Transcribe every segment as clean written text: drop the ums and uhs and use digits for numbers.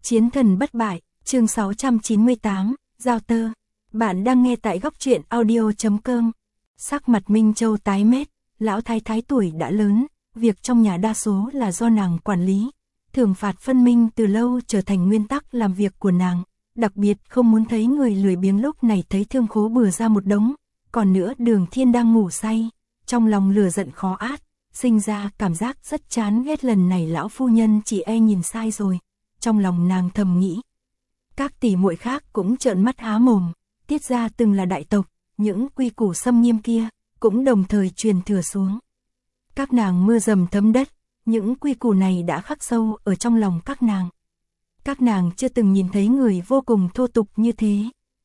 Chiến thần bất bại, chương 698, Giao tơ. Bạn đang nghe tại góc truyện audio.com. Sắc mặt Minh Châu tái mét, lão thái thái tuổi đã lớn, việc trong nhà đa số là do nàng quản lý. Thưởng phạt phân minh từ lâu trở thành nguyên tắc làm việc của nàng, đặc biệt không muốn thấy người lười biếng lúc này thấy thương khố bừa ra một đống. Còn nữa Đường Thiên đang ngủ say, trong lòng lửa giận khó át, sinh ra cảm giác rất chán ghét lần này lão phu nhân chỉ e nhìn sai rồi. Trong lòng nàng thầm nghĩ. Các tỷ muội khác cũng trợn mắt há mồm, Tiết gia từng là đại tộc, những quy củ xâm nghiêm kia cũng đồng thời truyền thừa xuống. Các nàng mưa dầm thấm đất, những quy củ này đã khắc sâu ở trong lòng các nàng. Các nàng chưa từng nhìn thấy người vô cùng thô tục như thế.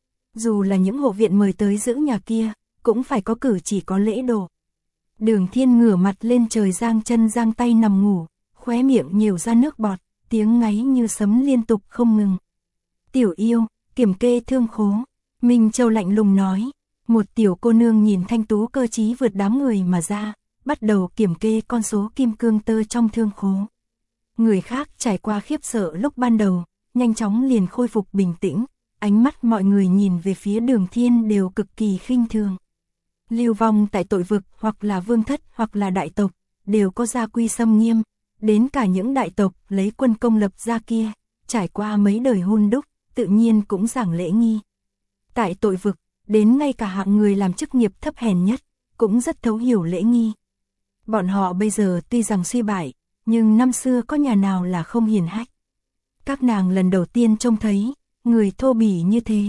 Dù là những hộ viện mời tới giữ nhà kia, cũng phải có cử chỉ có lễ độ. Đường Thiên ngửa mặt lên trời giang chân giang tay nằm ngủ, khóe miệng nhiều ra nước bọt, tiếng ngáy như sấm liên tục không ngừng. Tiểu yêu, kiểm kê thương khố. Minh Châu lạnh lùng nói. Một tiểu cô nương nhìn thanh tú cơ trí vượt đám người mà ra, bắt đầu kiểm kê con số kim cương tơ trong thương khố. Người khác trải qua khiếp sợ lúc ban đầu, nhanh chóng liền khôi phục bình tĩnh, ánh mắt mọi người nhìn về phía Đường Thiên đều cực kỳ khinh thường. Lưu vong tại tội vực hoặc là vương thất hoặc là đại tộc, đều có gia quy xâm nghiêm, đến cả những đại tộc lấy quân công lập ra kia, trải qua mấy đời hôn đúc, tự nhiên cũng giảng lễ nghi. Tại tội vực, đến ngay cả hạng người làm chức nghiệp thấp hèn nhất, cũng rất thấu hiểu lễ nghi. Bọn họ bây giờ tuy rằng suy bại, nhưng năm xưa có nhà nào là không hiền hách. Các nàng lần đầu tiên trông thấy, người thô bỉ như thế.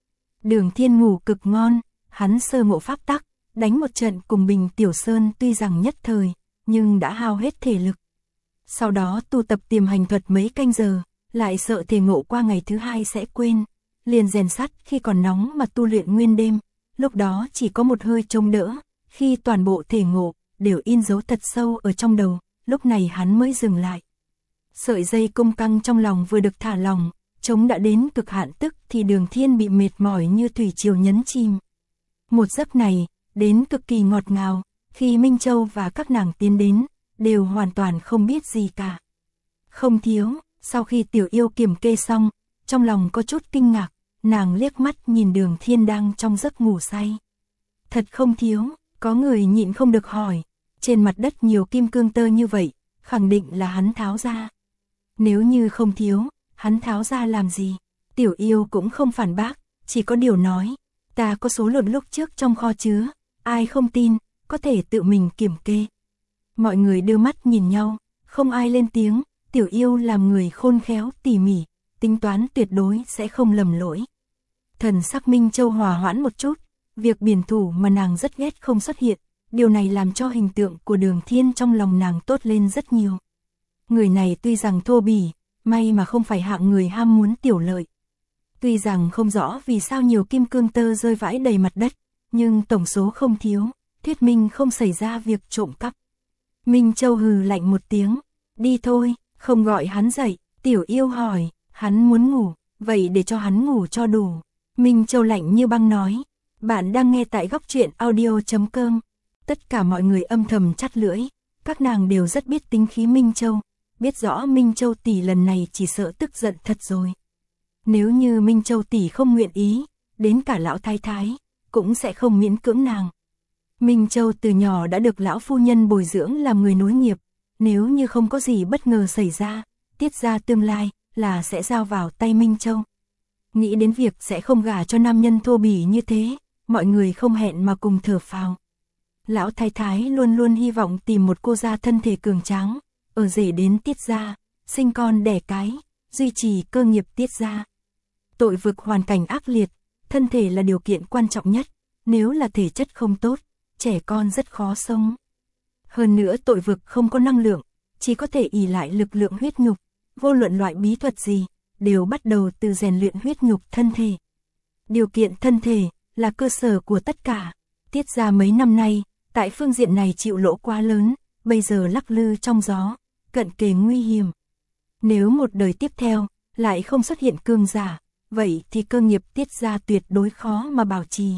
Đường Thiên ngủ cực ngon, hắn sơ ngộ pháp tắc, đánh một trận cùng Bình Tiểu Sơn tuy rằng nhất thời, nhưng đã hao hết thể lực. Sau đó tu tập tiềm hành thuật mấy canh giờ, lại sợ thể ngộ qua ngày thứ hai sẽ quên. Liền rèn sắt khi còn nóng mà tu luyện nguyên đêm, lúc đó chỉ có một hơi chống đỡ, khi toàn bộ thể ngộ, đều in dấu thật sâu ở trong đầu, lúc này hắn mới dừng lại. Sợi dây cung căng trong lòng vừa được thả lỏng, chống đã đến cực hạn tức thì Đường Thiên bị mệt mỏi như thủy triều nhấn chìm. Một giấc này, đến cực kỳ ngọt ngào, khi Minh Châu và các nàng tiến đến, đều hoàn toàn không biết gì cả. Không thiếu, sau khi tiểu yêu kiểm kê xong, trong lòng có chút kinh ngạc, nàng liếc mắt nhìn Đường Thiên đang trong giấc ngủ say. Thật không thiếu, có người nhịn không được hỏi, trên mặt đất nhiều kim cương tơ như vậy, khẳng định là hắn tháo ra. Nếu như không thiếu, hắn tháo ra làm gì? Tiểu yêu cũng không phản bác, chỉ có điều nói, ta có số lượng lúc trước trong kho chứa, ai không tin, có thể tự mình kiểm kê. Mọi người đưa mắt nhìn nhau, không ai lên tiếng, tiểu yêu làm người khôn khéo tỉ mỉ, tính toán tuyệt đối sẽ không lầm lỗi. Thần sắc Minh Châu hòa hoãn một chút, việc biển thủ mà nàng rất ghét không xuất hiện, điều này làm cho hình tượng của Đường Thiên trong lòng nàng tốt lên rất nhiều. Người này tuy rằng thô bỉ, may mà không phải hạng người ham muốn tiểu lợi. Tuy rằng không rõ vì sao nhiều kim cương tơ rơi vãi đầy mặt đất, nhưng tổng số không thiếu, thuyết minh không xảy ra việc trộm cắp. Minh Châu hừ lạnh một tiếng, đi thôi, không gọi hắn dậy. Tiểu yêu hỏi, hắn muốn ngủ, vậy để cho hắn ngủ cho đủ. Minh Châu lạnh như băng nói, bạn đang nghe tại góc truyện audio.com. Tất cả mọi người âm thầm chắt lưỡi, các nàng đều rất biết tính khí Minh Châu, biết rõ Minh Châu tỷ lần này chỉ sợ tức giận thật rồi. Nếu như Minh Châu tỷ không nguyện ý, đến cả lão thái thái, cũng sẽ không miễn cưỡng nàng. Minh Châu từ nhỏ đã được lão phu nhân bồi dưỡng làm người nối nghiệp, nếu như không có gì bất ngờ xảy ra, Tiết gia tương lai là sẽ giao vào tay Minh Châu. Nghĩ đến việc sẽ không gả cho nam nhân thô bỉ như thế, mọi người không hẹn mà cùng thở phào. Lão thái thái luôn luôn hy vọng tìm một cô gia thân thể cường tráng, ở rể đến Tiết gia, sinh con đẻ cái, duy trì cơ nghiệp Tiết gia. Tội vực hoàn cảnh ác liệt, thân thể là điều kiện quan trọng nhất, nếu là thể chất không tốt, trẻ con rất khó sống. Hơn nữa tội vực không có năng lượng, chỉ có thể ỷ lại lực lượng huyết nhục, vô luận loại bí thuật gì, đều bắt đầu từ rèn luyện huyết nhục thân thể. Điều kiện thân thể là cơ sở của tất cả. Tiết gia mấy năm nay, tại phương diện này chịu lỗ quá lớn, bây giờ lắc lư trong gió, cận kề nguy hiểm. Nếu một đời tiếp theo, lại không xuất hiện cường giả, vậy thì cơ nghiệp Tiết gia tuyệt đối khó mà bảo trì.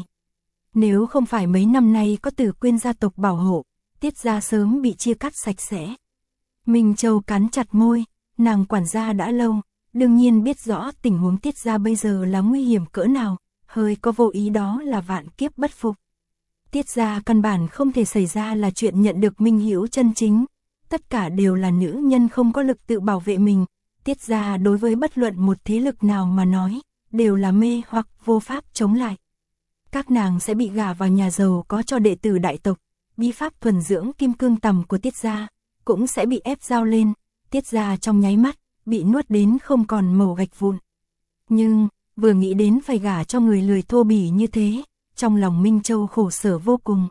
Nếu không phải mấy năm nay có Tử Quyên gia tộc bảo hộ, Tiết gia sớm bị chia cắt sạch sẽ. Minh Châu cắn chặt môi, nàng quản gia đã lâu, đương nhiên biết rõ tình huống Tiết gia bây giờ là nguy hiểm cỡ nào, hơi có vô ý đó là vạn kiếp bất phục. Tiết gia căn bản không thể xảy ra là chuyện nhận được minh hữu chân chính, tất cả đều là nữ nhân không có lực tự bảo vệ mình, Tiết gia đối với bất luận một thế lực nào mà nói, đều là mê hoặc vô pháp chống lại. Các nàng sẽ bị gả vào nhà giàu có cho đệ tử đại tộc, bí pháp thuần dưỡng kim cương tầm của Tiết gia cũng sẽ bị ép giao lên, Tiết gia trong nháy mắt bị nuốt đến không còn mẩu gạch vụn. Nhưng vừa nghĩ đến phải gả cho người lười thô bỉ như thế, trong lòng Minh Châu khổ sở vô cùng.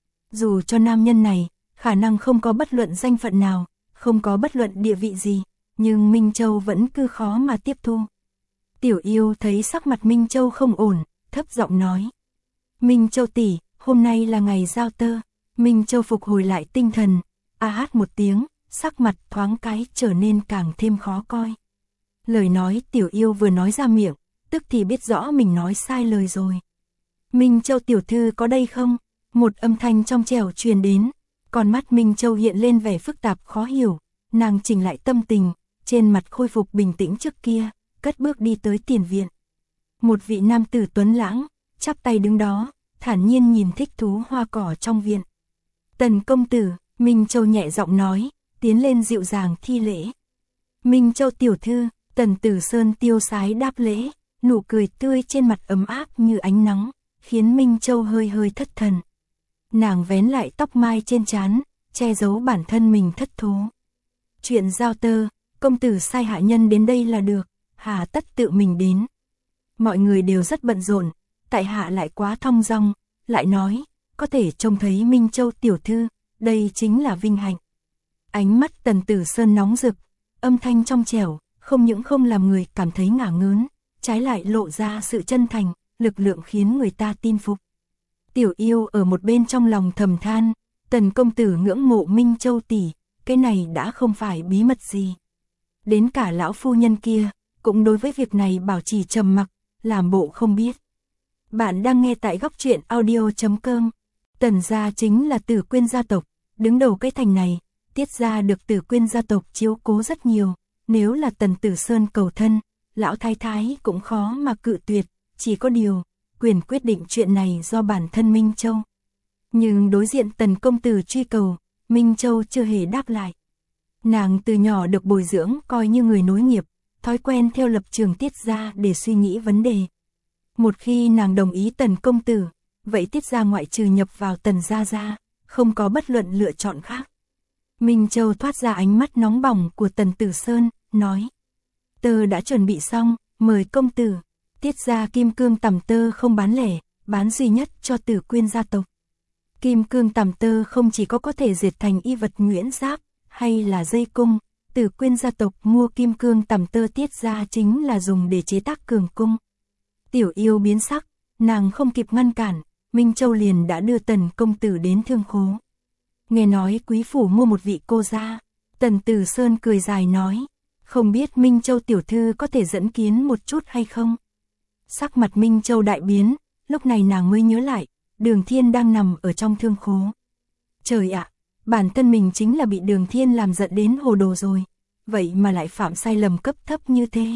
Dù cho nam nhân này khả năng không có bất luận danh phận nào, không có bất luận địa vị gì, nhưng Minh Châu vẫn cứ khó mà tiếp thu. Tiểu Yêu thấy sắc mặt Minh Châu không ổn, thấp giọng nói: "Minh Châu tỷ, hôm nay là ngày giao tơ." Minh Châu phục hồi lại tinh thần, a hát một tiếng, sắc mặt thoáng cái trở nên càng thêm khó coi. Lời nói Tiểu Yêu vừa nói ra miệng, tức thì biết rõ mình nói sai lời rồi. "Minh Châu tiểu thư có đây không?" Một âm thanh trong trẻo truyền đến, con mắt Minh Châu hiện lên vẻ phức tạp khó hiểu, nàng chỉnh lại tâm tình, trên mặt khôi phục bình tĩnh trước kia, cất bước đi tới tiền viện. Một vị nam tử tuấn lãng, chắp tay đứng đó, thản nhiên nhìn thích thú hoa cỏ trong viện. "Tần công tử," Minh Châu nhẹ giọng nói, tiến lên dịu dàng thi lễ. "Minh Châu tiểu thư." Tần Tử Sơn tiêu sái đáp lễ, nụ cười tươi trên mặt ấm áp như ánh nắng, khiến Minh Châu hơi hơi thất thần. Nàng vén lại tóc mai trên trán, che giấu bản thân mình thất thố. "Chuyện giao tơ, công tử sai hạ nhân đến đây là được, hà tất tự mình đến." Mọi người đều rất bận rộn, tại hạ lại quá thong dong, lại nói, có thể trông thấy Minh Châu tiểu thư, đây chính là vinh hạnh. Ánh mắt Tần Tử Sơn nóng rực, âm thanh trong trẻo, không những không làm người cảm thấy ngả ngớn, trái lại lộ ra sự chân thành, lực lượng khiến người ta tin phục. Tiểu Yêu ở một bên trong lòng thầm than, Tần công tử ngưỡng mộ Minh Châu tỷ, cái này đã không phải bí mật gì. Đến cả lão phu nhân kia, cũng đối với việc này bảo trì trầm mặc, làm bộ không biết. Bạn đang nghe tại góc truyện audio.com. Tần gia chính là Tử Quyên gia tộc, đứng đầu cái thành này, Tiết gia được Tử Quyên gia tộc chiếu cố rất nhiều, nếu là Tần Tử Sơn cầu thân, lão thái thái cũng khó mà cự tuyệt, chỉ có điều, quyền quyết định chuyện này do bản thân Minh Châu. Nhưng đối diện Tần công tử truy cầu, Minh Châu chưa hề đáp lại. Nàng từ nhỏ được bồi dưỡng coi như người nối nghiệp, thói quen theo lập trường Tiết gia để suy nghĩ vấn đề. Một khi nàng đồng ý Tần công tử, vậy Tiết gia ngoại trừ nhập vào Tần gia ra, không có bất luận lựa chọn khác. Minh Châu thoát ra ánh mắt nóng bỏng của Tần Tử Sơn, nói: "Tơ đã chuẩn bị xong, mời công tử." Tiết gia kim cương tằm tơ không bán lẻ, bán duy nhất cho Tử Quyên gia tộc. Kim cương tằm tơ không chỉ có thể dệt thành y vật nhuyễn giáp, hay là dây cung, Tử Quyên gia tộc mua kim cương tằm tơ Tiết gia chính là dùng để chế tác cường cung. Tiểu Yêu biến sắc, nàng không kịp ngăn cản, Minh Châu liền đã đưa Tần công tử đến thương khố. Nghe nói quý phủ mua một vị cô gia, Tần Tử Sơn cười dài nói, không biết Minh Châu tiểu thư có thể dẫn kiến một chút hay không? Sắc mặt Minh Châu đại biến, lúc này nàng mới nhớ lại, Đường Thiên đang nằm ở trong thương khố. Trời ạ, bản thân mình chính là bị Đường Thiên làm giận đến hồ đồ rồi, vậy mà lại phạm sai lầm cấp thấp như thế.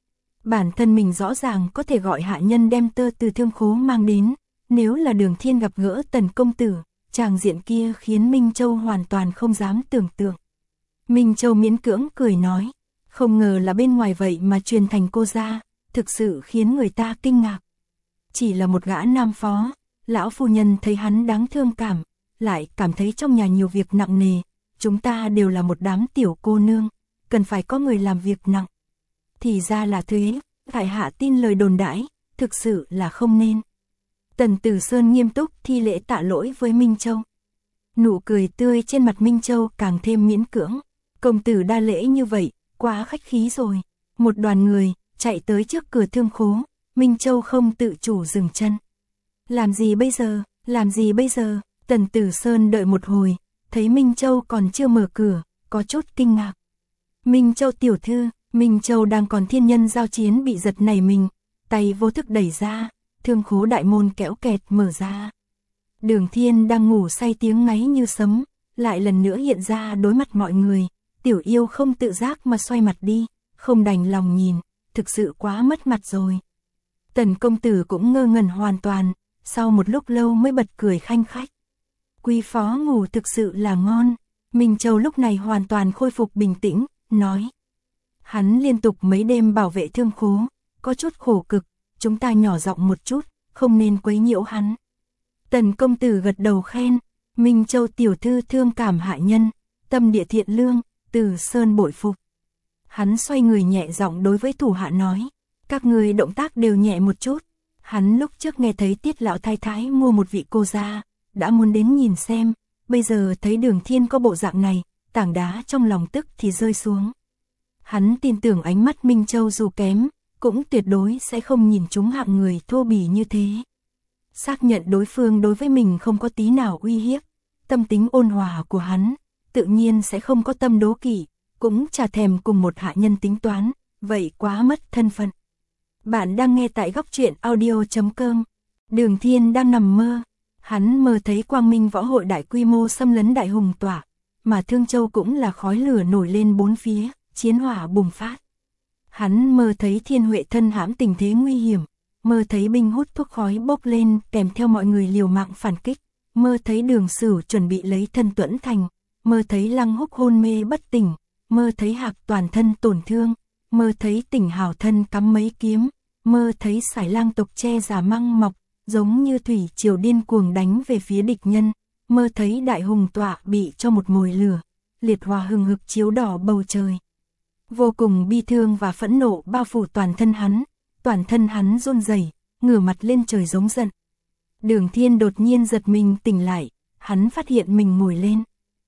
Bản thân mình rõ ràng có thể gọi hạ nhân đem tơ từ thương khố mang đến, nếu là Đường Thiên gặp gỡ Tần công tử, tràng diện kia khiến Minh Châu hoàn toàn không dám tưởng tượng. Minh Châu miễn cưỡng cười nói, không ngờ là bên ngoài vậy mà truyền thành cô gia, thực sự khiến người ta kinh ngạc. Chỉ là một gã nam phó, lão phu nhân thấy hắn đáng thương cảm, lại cảm thấy trong nhà nhiều việc nặng nề, chúng ta đều là một đám tiểu cô nương, cần phải có người làm việc nặng. Thì ra là thế, tại hạ tin lời đồn đãi, thực sự là không nên. Tần Tử Sơn nghiêm túc thi lễ tạ lỗi với Minh Châu. Nụ cười tươi trên mặt Minh Châu càng thêm miễn cưỡng, công tử đa lễ như vậy, quá khách khí rồi. Một đoàn người chạy tới trước cửa thương khố, Minh Châu không tự chủ dừng chân. Làm gì bây giờ, làm gì bây giờ? Tần Tử Sơn đợi một hồi, thấy Minh Châu còn chưa mở cửa, có chút kinh ngạc. Minh Châu tiểu thư, Minh Châu đang còn thiên nhân giao chiến bị giật nảy mình, tay vô thức đẩy ra, thương khố đại môn kéo kẹt mở ra. Đường Thiên đang ngủ say tiếng ngáy như sấm, lại lần nữa hiện ra đối mặt mọi người, Tiểu Yêu không tự giác mà xoay mặt đi, không đành lòng nhìn, thực sự quá mất mặt rồi. Tần công tử cũng ngơ ngẩn hoàn toàn, sau một lúc lâu mới bật cười khanh khách. Quý phó ngủ thực sự là ngon. Minh Châu lúc này hoàn toàn khôi phục bình tĩnh, nói. Hắn liên tục mấy đêm bảo vệ thương khố, có chút khổ cực, chúng ta nhỏ giọng một chút, không nên quấy nhiễu hắn. Tần công tử gật đầu khen, Minh Châu tiểu thư thương cảm hạ nhân, tâm địa thiện lương, Từ Sơn bội phục. Hắn xoay người nhẹ giọng đối với thủ hạ nói, các người động tác đều nhẹ một chút. Hắn lúc trước nghe thấy Tiết lão thái thái mua một vị cô gia, đã muốn đến nhìn xem, bây giờ thấy Đường Thiên có bộ dạng này, tảng đá trong lòng tức thì rơi xuống. Hắn tin tưởng ánh mắt Minh Châu dù kém, cũng tuyệt đối sẽ không nhìn chúng hạng người thô bỉ như thế. Xác nhận đối phương đối với mình không có tí nào uy hiếp, tâm tính ôn hòa của hắn, tự nhiên sẽ không có tâm đố kỵ, cũng chả thèm cùng một hạ nhân tính toán, vậy quá mất thân phận. Bạn đang nghe tại góc truyện audio.com. Đường Thiên đang nằm mơ, hắn mơ thấy Quang Minh võ hội đại quy mô xâm lấn Đại Hùng Tỏa, mà Thương Châu cũng là khói lửa nổi lên bốn phía, chiến hỏa bùng phát. Hắn mơ thấy Thiên Huệ thân hãm tình thế nguy hiểm, mơ thấy binh hút thuốc khói bốc lên kèm theo mọi người liều mạng phản kích, mơ thấy Đường Sửu chuẩn bị lấy thân Tuẫn Thành, mơ thấy Lăng Húc hôn mê bất tỉnh, mơ thấy Hạc toàn thân tổn thương, mơ thấy Tỉnh Hào thân cắm mấy kiếm, mơ thấy Sải Lang tộc che giả măng mọc, giống như thủy triều điên cuồng đánh về phía địch nhân, mơ thấy Đại Hùng Tọa bị cho một mồi lửa, liệt hỏa hừng hực chiếu đỏ bầu trời. Vô cùng bi thương và phẫn nộ bao phủ toàn thân hắn run rẩy, ngửa mặt lên trời giống giận. Đường Thiên đột nhiên giật mình tỉnh lại, hắn phát hiện mình ngồi lên.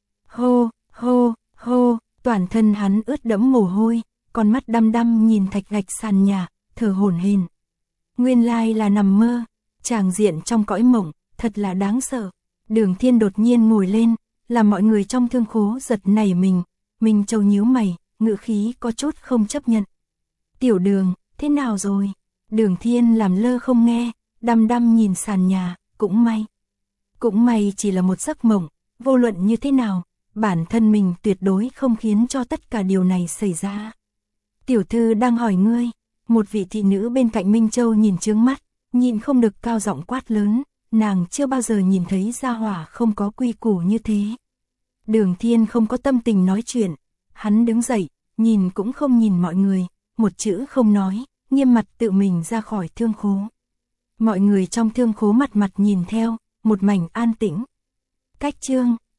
Hô, hô, hô, toàn thân hắn ướt đẫm mồ hôi, con mắt đăm đăm nhìn thạch gạch sàn nhà, thở hổn hển. Nguyên lai là nằm mơ, tràng diện trong cõi mộng, thật là đáng sợ. Đường Thiên đột nhiên ngồi lên, làm mọi người trong thương khố giật nảy mình, Minh Châu nhíu mày, ngữ khí có chút không chấp nhận. Tiểu Đường, thế nào rồi? Đường Thiên làm lơ không nghe, đăm đăm nhìn sàn nhà, cũng may chỉ là một giấc mộng, vô luận như thế nào, bản thân mình tuyệt đối không khiến cho tất cả điều này xảy ra. Tiểu thư đang hỏi ngươi, một vị thị nữ bên cạnh Minh Châu nhìn chướng mắt, nhìn không được cao giọng quát lớn, nàng chưa bao giờ nhìn thấy gia hỏa không có quy củ như thế. Đường Thiên không có tâm tình nói chuyện, hắn đứng dậy, nhìn cũng không nhìn mọi người, một chữ không nói, nghiêm mặt tự mình ra khỏi thương khố. Mọi người trong thương khố mặt nhìn theo, một mảnh an tĩnh. Cách chương